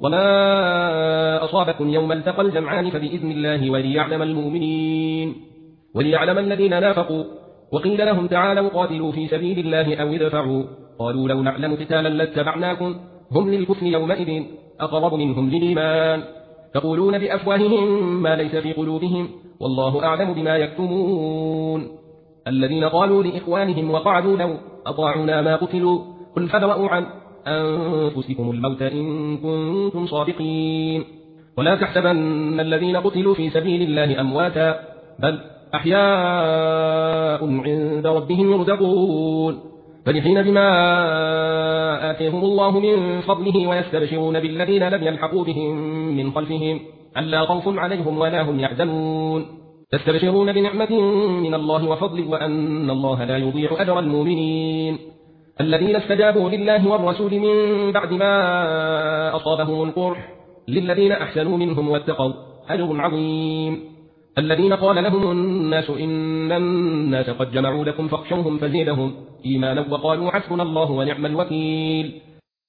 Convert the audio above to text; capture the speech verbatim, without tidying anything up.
وما أصابكم يوم التقى الجمعان فبإذن الله وليعلم المؤمنين وليعلم الذين نافقوا. وقيل لهم تعالوا قاتلوا في سبيل الله أو ادفعوا قالوا لو نعلم قتالا لاتبعناكم هم للكفر يومئذ أقرب منهم للإيمان يقولون بأفواههم ما ليس في قلوبهم والله أعلم بما يكتمون. الذين قالوا لإخوانهم وقعدوا لو أطاعونا ما قتلوا قل فادرءوا عن أنفسكم الموت إن كنتم صادقين ولا تحسبن الذين قتلوا في سبيل الله أمواتا بل أحياء عند ربهم يرزقون فرحين بما آتيهم الله من فضله ويستبشرون بالذين لم يلحقوا بهم من خلفهم ألا خوف عليهم ولا هم يحزنون يستبشرون بنعمة من الله وفضل وأن الله لا يضيع أجر المؤمنين. الذين استجابوا لله والرسول من بعد ما أصابهم القرح للذين أحسنوا منهم واتقوا أجر عظيم. الذين قال لهم الناس إن الناس قد جمعوا لكم فاخشوهم فزيدهم إيمانا وقالوا حسبنا الله ونعم الوكيل.